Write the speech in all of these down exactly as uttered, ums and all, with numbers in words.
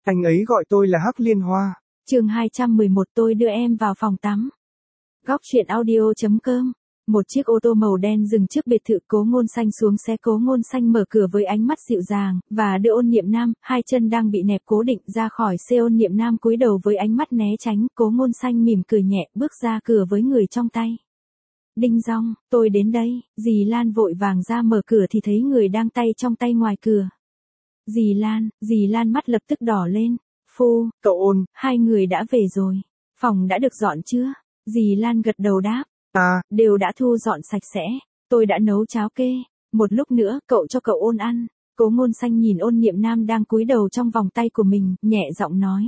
Anh ấy gọi tôi là Hắc Liên Hoa. Chương hai trăm mười một tôi đưa em vào phòng tắm. Góc truyện audio chấm com. Một chiếc ô tô màu đen dừng trước biệt thự Cố Ngôn Xanh xuống xe. Cố Ngôn Xanh mở cửa với ánh mắt dịu dàng, và đưa Ôn Niệm Nam, hai chân đang bị nẹp cố định ra khỏi xe. Ôn Niệm Nam cúi đầu với ánh mắt né tránh. Cố Ngôn Xanh mỉm cười nhẹ, bước ra cửa với người trong tay. Đinh dong, tôi đến đây. Dì Lan vội vàng ra mở cửa thì thấy người đang tay trong tay ngoài cửa. Dì Lan, dì Lan mắt lập tức đỏ lên. Phu, Cậu Ôn, hai người đã về rồi. Phòng đã được dọn chưa? Dì Lan gật đầu đáp. À, đều đã thu dọn sạch sẽ. Tôi đã nấu cháo kê. Một lúc nữa, cậu cho cậu Ôn ăn. Cố Ngôn Xanh nhìn Ôn Niệm Nam đang cúi đầu trong vòng tay của mình, nhẹ giọng nói.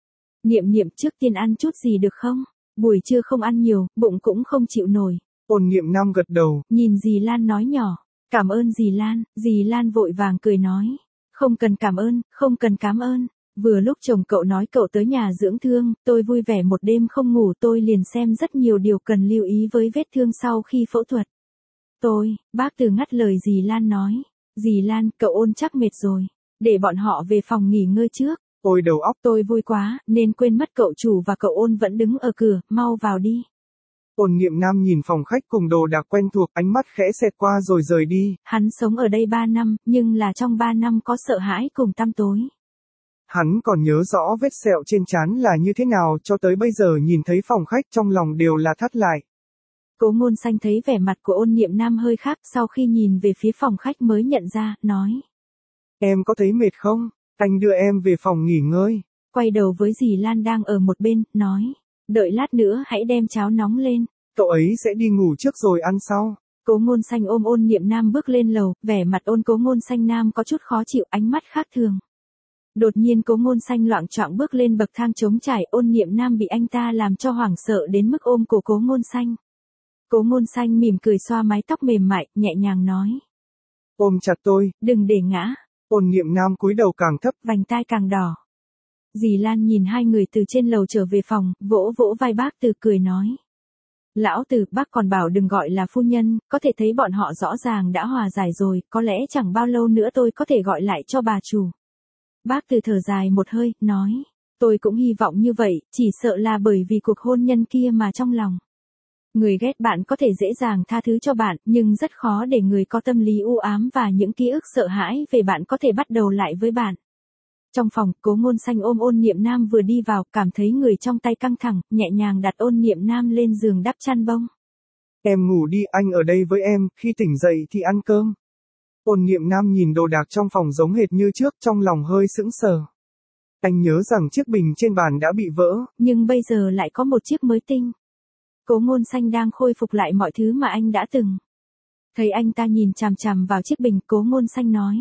Niệm Niệm trước tiên ăn chút gì được không? Buổi trưa không ăn nhiều, bụng cũng không chịu nổi. Ôn Niệm Nam gật đầu. Nhìn dì Lan nói nhỏ. Cảm ơn dì Lan. Dì Lan vội vàng cười nói. Không cần cảm ơn, không cần cảm ơn. Vừa lúc chồng cậu nói cậu tới nhà dưỡng thương, tôi vui vẻ một đêm không ngủ. Tôi liền xem rất nhiều điều cần lưu ý với vết thương sau khi phẫu thuật. Tôi, bác Từ ngắt lời dì Lan nói. Dì Lan, cậu Ôn chắc mệt rồi. Để bọn họ về phòng nghỉ ngơi trước. Ôi đầu óc. Tôi vui quá, nên quên mất cậu chủ và cậu Ôn vẫn đứng ở cửa, mau vào đi. Ôn Niệm Nam nhìn phòng khách cùng đồ đạc quen thuộc, ánh mắt khẽ xẹt qua rồi rời đi. Hắn sống ở đây ba năm, nhưng là trong ba năm có sợ hãi cùng tăm tối. Hắn còn nhớ rõ vết sẹo trên trán là như thế nào, cho tới bây giờ nhìn thấy phòng khách trong lòng đều là thắt lại. Cố Ngôn Xanh thấy vẻ mặt của Ôn Niệm Nam hơi khác, sau khi nhìn về phía phòng khách mới nhận ra, nói. Em có thấy mệt không? Anh đưa em về phòng nghỉ ngơi. Quay đầu với dì Lan đang ở một bên, nói. Đợi lát nữa hãy đem cháo nóng lên. Cậu ấy sẽ đi ngủ trước rồi ăn sau. Cố Ngôn Xanh ôm Ôn Niệm Nam bước lên lầu, vẻ mặt Ôn Cố Ngôn Xanh Nam có chút khó chịu, ánh mắt khác thường. Đột nhiên Cố Ngôn Xanh loạng choạng bước lên bậc thang trống trải. Ôn Niệm Nam bị anh ta làm cho hoảng sợ đến mức ôm cổ Cố Ngôn Xanh. Cố Ngôn Xanh mỉm cười xoa mái tóc mềm mại, nhẹ nhàng nói. Ôm chặt tôi. Đừng để ngã. Ôn Niệm Nam cúi đầu càng thấp, vành tai càng đỏ. Dì Lan nhìn hai người từ trên lầu trở về phòng, vỗ vỗ vai bác Từ cười nói. Lão Từ, bác còn bảo đừng gọi là phu nhân, có thể thấy bọn họ rõ ràng đã hòa giải rồi, có lẽ chẳng bao lâu nữa tôi có thể gọi lại cho bà chủ. Bác Từ thở dài một hơi, nói. Tôi cũng hy vọng như vậy, chỉ sợ là bởi vì cuộc hôn nhân kia mà trong lòng. Người ghét bạn có thể dễ dàng tha thứ cho bạn, nhưng rất khó để người có tâm lý u ám và những ký ức sợ hãi về bạn có thể bắt đầu lại với bạn. Trong phòng, Cố Ngôn Xanh ôm Ôn Niệm Nam vừa đi vào, cảm thấy người trong tay căng thẳng, nhẹ nhàng đặt Ôn Niệm Nam lên giường đắp chăn bông. Em ngủ đi, anh ở đây với em, khi tỉnh dậy thì ăn cơm. Ôn Niệm Nam nhìn đồ đạc trong phòng giống hệt như trước, trong lòng hơi sững sờ. Anh nhớ rằng chiếc bình trên bàn đã bị vỡ, nhưng bây giờ lại có một chiếc mới tinh. Cố Ngôn Xanh đang khôi phục lại mọi thứ mà anh đã từng. Thấy anh ta nhìn chằm chằm vào chiếc bình, Cố Ngôn Xanh nói.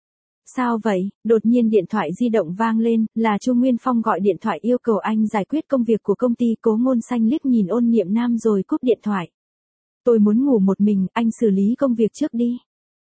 Sao vậy? Đột nhiên điện thoại di động vang lên, là Chu Nguyên Phong gọi điện thoại yêu cầu anh giải quyết công việc của công ty. Cố Ngôn Xanh liếc nhìn Ôn Niệm Nam rồi cúp điện thoại. Tôi muốn ngủ một mình, anh xử lý công việc trước đi.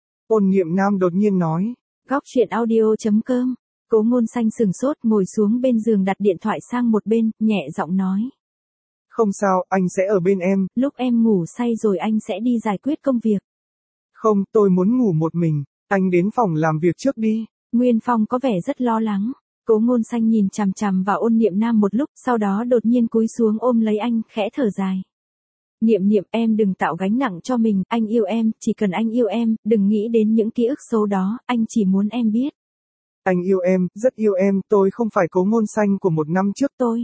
Ôn Niệm Nam đột nhiên nói. Góc truyện audio chấm com. Cố Ngôn Xanh sừng sốt, ngồi xuống bên giường đặt điện thoại sang một bên, nhẹ giọng nói. Không sao, anh sẽ ở bên em. Lúc em ngủ say rồi anh sẽ đi giải quyết công việc. Không, tôi muốn ngủ một mình. Anh đến phòng làm việc trước đi. Nguyên Phong có vẻ rất lo lắng. Cố Ngôn Xanh nhìn chằm chằm vào Ôn Niệm Nam một lúc, sau đó đột nhiên cúi xuống ôm lấy anh, khẽ thở dài. Niệm Niệm, em đừng tạo gánh nặng cho mình, anh yêu em, chỉ cần anh yêu em, đừng nghĩ đến những ký ức xấu đó, anh chỉ muốn em biết. Anh yêu em, rất yêu em, tôi không phải Cố Ngôn Xanh của một năm trước. Tôi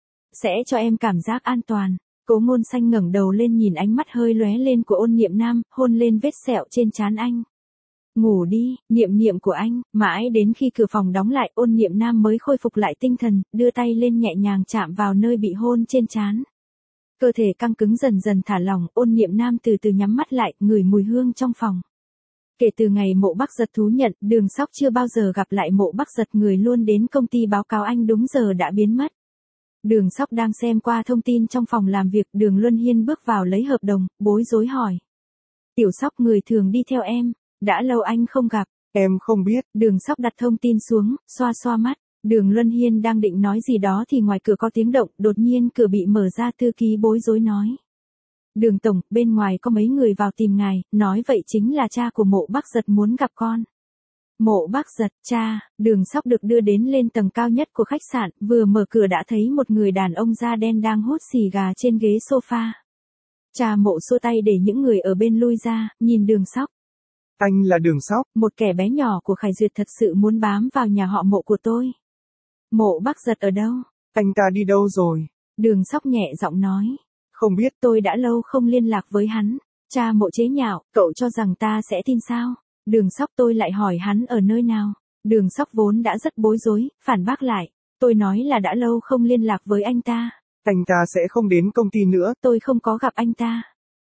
sẽ cho em cảm giác an toàn. Cố Ngôn Xanh ngẩng đầu lên nhìn ánh mắt hơi lóe lên của Ôn Niệm Nam, hôn lên vết sẹo trên trán anh. Ngủ đi, Niệm Niệm của anh. Mãi đến khi cửa phòng đóng lại, Ôn Niệm Nam mới khôi phục lại tinh thần, đưa tay lên nhẹ nhàng chạm vào nơi bị hôn trên trán. Cơ thể căng cứng dần dần thả lỏng, Ôn Niệm Nam từ từ nhắm mắt lại, ngửi mùi hương trong phòng. Kể từ ngày Mộ Bắc Giật thú nhận, Đường Sóc chưa bao giờ gặp lại Mộ Bắc Giật, người luôn đến công ty báo cáo anh đúng giờ đã biến mất. Đường Sóc đang xem qua thông tin trong phòng làm việc, Đường Luân Hiên bước vào lấy hợp đồng, bối rối hỏi. Tiểu Sóc, người thường đi theo em, đã lâu anh không gặp. Em không biết. Đường Sóc đặt thông tin xuống, xoa xoa mắt. Đường Luân Hiên đang định nói gì đó thì ngoài cửa có tiếng động, đột nhiên cửa bị mở ra, thư ký bối rối nói. Đường tổng, bên ngoài có mấy người vào tìm ngài, nói vậy chính là cha của Mộ Bắc Giật muốn gặp con. Mộ Bác Giật, cha, Đường Sóc được đưa đến lên tầng cao nhất của khách sạn, vừa mở cửa đã thấy một người đàn ông da đen đang hút xì gà trên ghế sofa. Cha Mộ xua tay để những người ở bên lui ra, nhìn Đường Sóc. Anh là Đường Sóc. Một kẻ bé nhỏ của Khải Duyệt thật sự muốn bám vào nhà họ Mộ của tôi. Mộ Bác Giật ở đâu? Anh ta đi đâu rồi? Đường Sóc nhẹ giọng nói. Không biết. Tôi đã lâu không liên lạc với hắn. Cha Mộ chế nhạo, cậu cho rằng ta sẽ tin sao? Đường Sóc tôi lại hỏi hắn ở nơi nào. Đường Sóc vốn đã rất bối rối, phản bác lại. Tôi nói là đã lâu không liên lạc với anh ta. Anh ta sẽ không đến công ty nữa. Tôi không có gặp anh ta.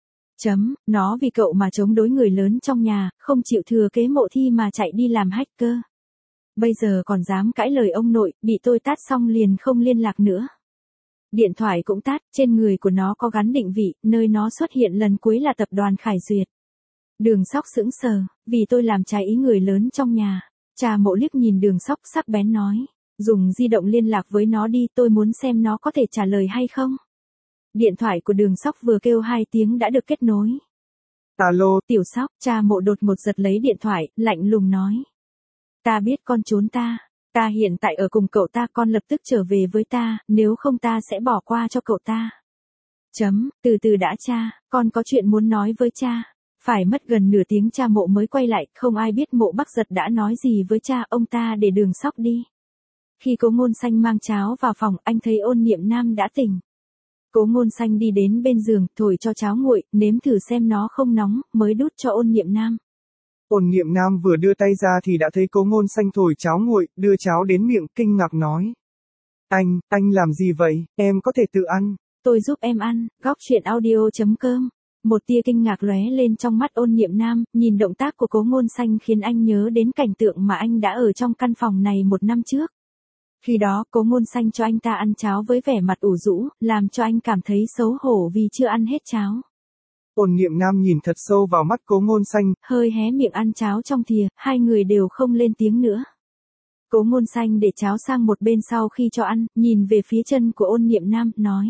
Chấm, nó vì cậu mà chống đối người lớn trong nhà, không chịu thừa kế Mộ Thi mà chạy đi làm hacker. Bây giờ còn dám cãi lời ông nội, bị tôi tát xong liền không liên lạc nữa. Điện thoại cũng tát, trên người của nó có gắn định vị, nơi nó xuất hiện lần cuối là tập đoàn Khải Duyệt. Đường Sóc sững sờ, vì tôi làm trái ý người lớn trong nhà. Cha Mộ liếc nhìn Đường Sóc sắc bén nói, dùng di động liên lạc với nó đi, tôi muốn xem nó có thể trả lời hay không. Điện thoại của Đường Sóc vừa kêu hai tiếng đã được kết nối. Alo, Tiểu Sóc, cha Mộ đột ngột giật lấy điện thoại, lạnh lùng nói. Ta biết con trốn ta. Ta hiện tại ở cùng cậu ta, con lập tức trở về với ta, nếu không ta sẽ bỏ qua cho cậu ta. Chấm, từ từ đã cha, con có chuyện muốn nói với cha. Phải mất gần nửa tiếng cha Mộ mới quay lại, không ai biết Mộ Bác Giật đã nói gì với cha ông ta để Đường Sóc đi. Khi Cố Ngôn Xanh mang cháo vào phòng, anh thấy Ôn Niệm Nam đã tỉnh. Cố Ngôn Xanh đi đến bên giường, thổi cho cháo nguội, nếm thử xem nó không nóng, mới đút cho Ôn Niệm Nam. Ôn Niệm Nam vừa đưa tay ra thì đã thấy Cố Ngôn Xanh thổi cháo nguội, đưa cháo đến miệng, kinh ngạc nói. Anh, anh làm gì vậy, em có thể tự ăn. Tôi giúp em ăn, góc truyện audio chấm com. Một tia kinh ngạc lóe lên trong mắt Ôn Niệm Nam, nhìn động tác của Cố Ngôn Xanh khiến anh nhớ đến cảnh tượng mà anh đã ở trong căn phòng này một năm trước. Khi đó, Cố Ngôn Xanh cho anh ta ăn cháo với vẻ mặt ủ rũ, làm cho anh cảm thấy xấu hổ vì chưa ăn hết cháo. Ôn Niệm Nam nhìn thật sâu vào mắt Cố Ngôn Xanh, hơi hé miệng ăn cháo trong thìa, hai người đều không lên tiếng nữa. Cố Ngôn Xanh để cháo sang một bên sau khi cho ăn, nhìn về phía chân của Ôn Niệm Nam, nói.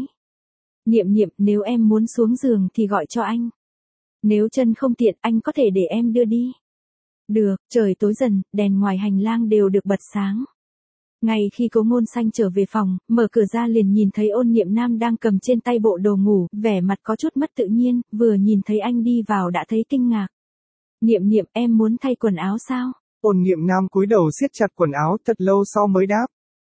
Niệm Niệm, nếu em muốn xuống giường thì gọi cho anh. Nếu chân không tiện, anh có thể để em đưa đi. Được, trời tối dần, đèn ngoài hành lang đều được bật sáng. Ngay khi Cố Ngôn Xanh trở về phòng, mở cửa ra liền nhìn thấy Ôn Niệm Nam đang cầm trên tay bộ đồ ngủ, vẻ mặt có chút mất tự nhiên, vừa nhìn thấy anh đi vào đã thấy kinh ngạc. Niệm Niệm, em muốn thay quần áo sao? Ôn Niệm Nam cúi đầu siết chặt quần áo, thật lâu sau mới đáp.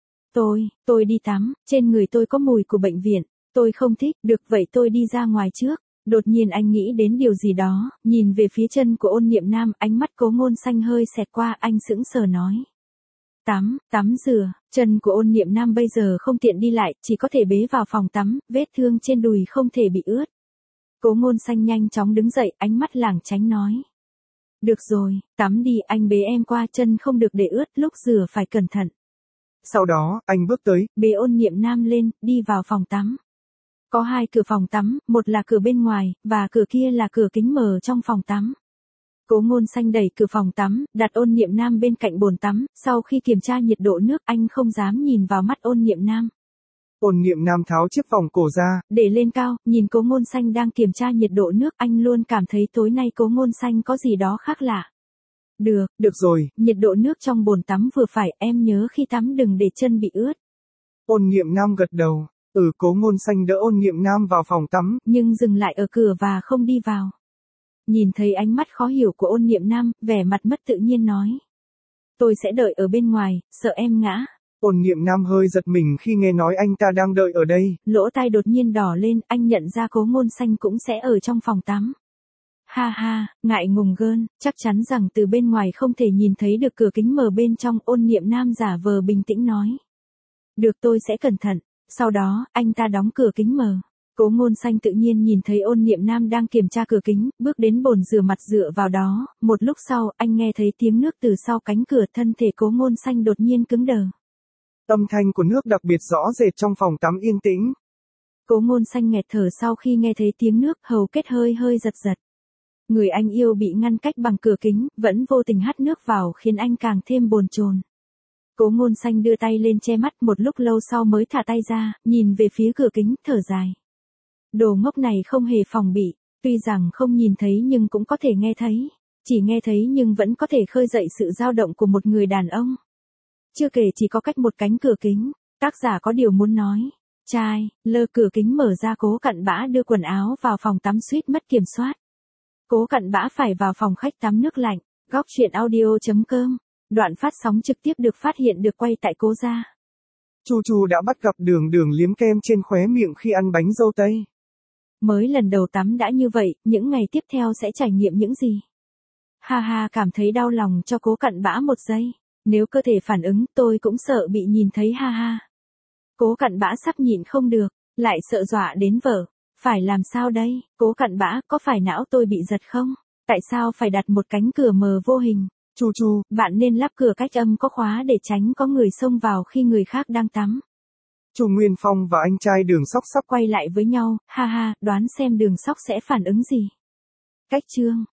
Tôi, tôi đi tắm, trên người tôi có mùi của bệnh viện, tôi không thích, được vậy tôi đi ra ngoài trước. Đột nhiên anh nghĩ đến điều gì đó, nhìn về phía chân của Ôn Niệm Nam, ánh mắt Cố Ngôn Xanh hơi xẹt qua, anh sững sờ nói. Tắm, tắm rửa, chân của Ôn Niệm Nam bây giờ không tiện đi lại, chỉ có thể bế vào phòng tắm, vết thương trên đùi không thể bị ướt. Cố Ngôn Xanh nhanh chóng đứng dậy, ánh mắt lảng tránh nói. Được rồi, tắm đi, anh bế em qua, chân không được để ướt, lúc rửa phải cẩn thận. Sau đó, anh bước tới, bế Ôn Niệm Nam lên, đi vào phòng tắm. Có hai cửa phòng tắm, một là cửa bên ngoài, và cửa kia là cửa kính mở trong phòng tắm. Cố Ngôn Xanh đẩy cửa phòng tắm, đặt Ôn Niệm Nam bên cạnh bồn tắm, sau khi kiểm tra nhiệt độ nước, anh không dám nhìn vào mắt Ôn Niệm Nam. Ôn Niệm Nam tháo chiếc vòng cổ ra, để lên cao, nhìn Cố Ngôn Xanh đang kiểm tra nhiệt độ nước, anh luôn cảm thấy tối nay Cố Ngôn Xanh có gì đó khác lạ. Được, được rồi, nhiệt độ nước trong bồn tắm vừa phải, em nhớ khi tắm đừng để chân bị ướt. Ôn Niệm Nam gật đầu, ừ. Cố Ngôn Xanh đỡ Ôn Niệm Nam vào phòng tắm, nhưng dừng lại ở cửa và không đi vào. Nhìn thấy ánh mắt khó hiểu của Ôn Niệm Nam, vẻ mặt mất tự nhiên nói. Tôi sẽ đợi ở bên ngoài, sợ em ngã. Ôn Niệm Nam hơi giật mình khi nghe nói anh ta đang đợi ở đây. Lỗ tai đột nhiên đỏ lên, anh nhận ra Cố Ngôn Xanh cũng sẽ ở trong phòng tắm. Ha ha, ngại ngùng gơn, chắc chắn rằng từ bên ngoài không thể nhìn thấy được cửa kính mở bên trong. Ôn Niệm Nam giả vờ bình tĩnh nói. Được, tôi sẽ cẩn thận. Sau đó, anh ta đóng cửa kính mở. Cố Ngôn Xanh tự nhiên nhìn thấy Ôn Niệm Nam đang kiểm tra cửa kính, bước đến bồn rửa mặt dựa vào đó, một lúc sau, anh nghe thấy tiếng nước từ sau cánh cửa, thân thể Cố Ngôn Xanh đột nhiên cứng đờ. Âm thanh của nước đặc biệt rõ rệt trong phòng tắm yên tĩnh. Cố Ngôn Xanh nghẹt thở sau khi nghe thấy tiếng nước, hầu kết hơi hơi giật giật. Người anh yêu bị ngăn cách bằng cửa kính, vẫn vô tình hắt nước vào khiến anh càng thêm bồn chồn. Cố Ngôn Xanh đưa tay lên che mắt, một lúc lâu sau mới thả tay ra, nhìn về phía cửa kính, thở dài. Đồ ngốc này không hề phòng bị, tuy rằng không nhìn thấy nhưng cũng có thể nghe thấy. Chỉ nghe thấy nhưng vẫn có thể khơi dậy sự dao động của một người đàn ông. Chưa kể chỉ có cách một cánh cửa kính, tác giả có điều muốn nói. Trai, lơ cửa kính mở ra Cố Cặn Bã đưa quần áo vào phòng tắm suýt mất kiểm soát. Cố Cặn Bã phải vào phòng khách tắm nước lạnh. Góc truyện audio chấm com. Đoạn phát sóng trực tiếp được phát hiện được quay tại Cố gia. Chu Chu đã bắt gặp Đường Đường liếm kem trên khóe miệng khi ăn bánh dâu tây. Mới lần đầu tắm đã như vậy, những ngày tiếp theo sẽ trải nghiệm những gì? Ha ha, cảm thấy đau lòng cho Cố Cặn Bã một giây. Nếu cơ thể phản ứng tôi cũng sợ bị nhìn thấy ha ha. Cố Cặn Bã sắp nhịn không được, lại sợ dọa đến vợ. Phải làm sao đây? Cố Cặn Bã, có phải não tôi bị giật không? Tại sao phải đặt một cánh cửa mờ vô hình? Chu Chu, bạn nên lắp cửa cách âm có khóa để tránh có người xông vào khi người khác đang tắm. Chu Nguyên Phong và anh trai Đường Sóc sắp quay lại với nhau, ha ha, đoán xem Đường Sóc sẽ phản ứng gì. Cách chương